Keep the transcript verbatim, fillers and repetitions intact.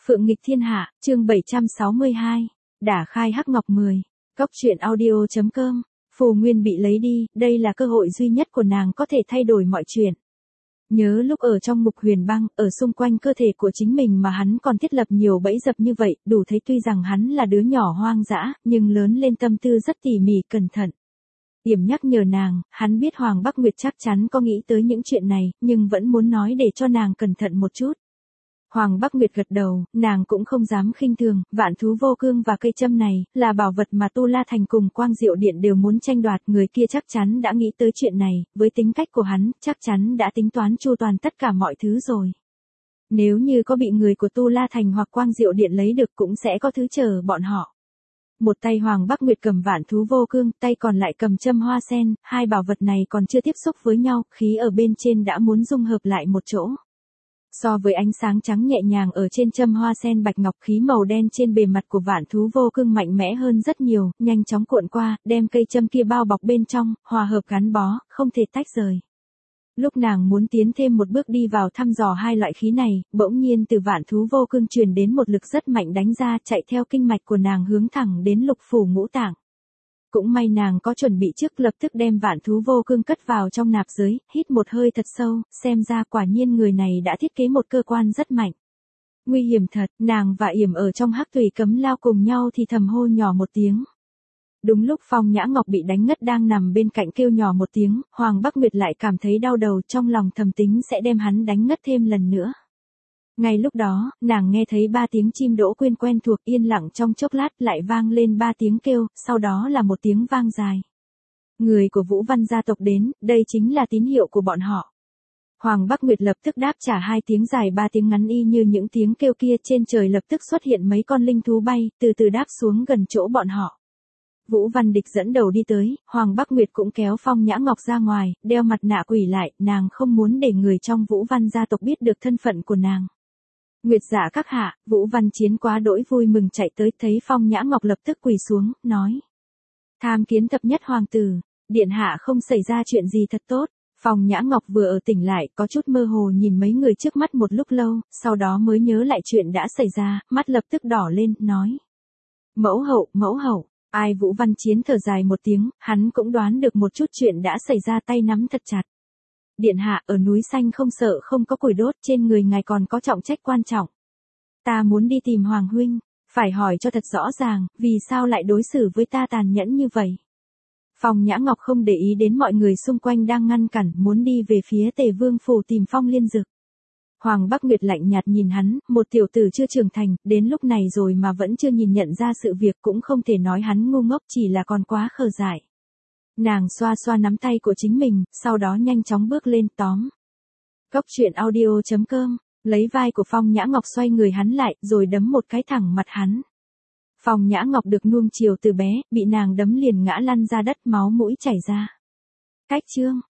Phượng nghịch thiên hạ, chương bảy trăm sáu mươi hai. Đả khai hắc ngọc mười. Cốc truyện audio.com. Phù Nguyên bị lấy đi, đây là cơ hội duy nhất của nàng có thể thay đổi mọi chuyện. Nhớ lúc ở trong ngục huyền băng, ở xung quanh cơ thể của chính mình mà hắn còn thiết lập nhiều bẫy dập như vậy, đủ thấy tuy rằng hắn là đứa nhỏ hoang dã, nhưng lớn lên tâm tư rất tỉ mỉ cẩn thận. Điểm nhắc nhở nàng, hắn biết Hoàng Bắc Nguyệt chắc chắn có nghĩ tới những chuyện này, nhưng vẫn muốn nói để cho nàng cẩn thận một chút. Hoàng Bắc Nguyệt gật đầu, nàng cũng không dám khinh thường, vạn thú vô cương và cây châm này, là bảo vật mà Tu La Thành cùng Quang Diệu Điện đều muốn tranh đoạt, người kia chắc chắn đã nghĩ tới chuyện này, với tính cách của hắn, chắc chắn đã tính toán chu toàn tất cả mọi thứ rồi. Nếu như có bị người của Tu La Thành hoặc Quang Diệu Điện lấy được cũng sẽ có thứ chờ bọn họ. Một tay Hoàng Bắc Nguyệt cầm vạn thú vô cương, tay còn lại cầm châm hoa sen, hai bảo vật này còn chưa tiếp xúc với nhau, khí ở bên trên đã muốn dung hợp lại một chỗ. So với ánh sáng trắng nhẹ nhàng ở trên châm hoa sen bạch ngọc, khí màu đen trên bề mặt của vạn thú vô cương mạnh mẽ hơn rất nhiều, nhanh chóng cuộn qua, đem cây châm kia bao bọc bên trong, hòa hợp gắn bó, không thể tách rời. Lúc nàng muốn tiến thêm một bước đi vào thăm dò hai loại khí này, bỗng nhiên từ vạn thú vô cương truyền đến một lực rất mạnh đánh ra, chạy theo kinh mạch của nàng hướng thẳng đến lục phủ ngũ tạng. Cũng may nàng có chuẩn bị trước, lập tức đem vạn thú vô cương cất vào trong nạp giới, hít một hơi thật sâu, xem ra quả nhiên người này đã thiết kế một cơ quan rất mạnh. Nguy hiểm thật, nàng và Yểm ở trong hắc tùy cấm lao cùng nhau thì thầm hô nhỏ một tiếng. Đúng lúc Phong Nhã Ngọc bị đánh ngất đang nằm bên cạnh kêu nhỏ một tiếng, Hoàng Bắc Nguyệt lại cảm thấy đau đầu, trong lòng thầm tính sẽ đem hắn đánh ngất thêm lần nữa. Ngay lúc đó, nàng nghe thấy ba tiếng chim đỗ quyên quen thuộc, yên lặng trong chốc lát lại vang lên ba tiếng kêu, sau đó là một tiếng vang dài. Người của Vũ Văn gia tộc đến, đây chính là tín hiệu của bọn họ. Hoàng Bắc Nguyệt lập tức đáp trả hai tiếng dài ba tiếng ngắn y như những tiếng kêu kia, trên trời lập tức xuất hiện mấy con linh thú bay, từ từ đáp xuống gần chỗ bọn họ. Vũ Văn Địch dẫn đầu đi tới, Hoàng Bắc Nguyệt cũng kéo Phong Nhã Ngọc ra ngoài, đeo mặt nạ quỷ lại, nàng không muốn để người trong Vũ Văn gia tộc biết được thân phận của nàng. Nguyệt dạ các hạ, Vũ Văn Chiến quá đỗi vui mừng chạy tới, thấy Phong Nhã Ngọc lập tức quỳ xuống, nói. Tham kiến thập nhất hoàng tử, điện hạ không xảy ra chuyện gì thật tốt. Phong Nhã Ngọc vừa ở tỉnh lại, có chút mơ hồ nhìn mấy người trước mắt một lúc lâu, sau đó mới nhớ lại chuyện đã xảy ra, mắt lập tức đỏ lên, nói. Mẫu hậu, mẫu hậu, ai? Vũ Văn Chiến thở dài một tiếng, hắn cũng đoán được một chút chuyện đã xảy ra, tay nắm thật chặt. Điện hạ, ở núi xanh không sợ không có củi đốt, trên người ngài còn có trọng trách quan trọng. Ta muốn đi tìm Hoàng huynh, phải hỏi cho thật rõ ràng, vì sao lại đối xử với ta tàn nhẫn như vậy. Phong Nhã Ngọc không để ý đến mọi người xung quanh đang ngăn cản, muốn đi về phía Tề Vương phủ tìm Phong Liên Dực. Hoàng Bắc Nguyệt lạnh nhạt nhìn hắn, một tiểu tử chưa trưởng thành, đến lúc này rồi mà vẫn chưa nhìn nhận ra sự việc, cũng không thể nói hắn ngu ngốc, chỉ là còn quá khờ dại. Nàng xoa xoa nắm tay của chính mình, sau đó nhanh chóng bước lên, tóm. Cốc truyện audio.com, lấy vai của Phong Nhã Ngọc xoay người hắn lại, rồi đấm một cái thẳng mặt hắn. Phong Nhã Ngọc được nuông chiều từ bé, bị nàng đấm liền ngã lăn ra đất, máu mũi chảy ra. Cách chương.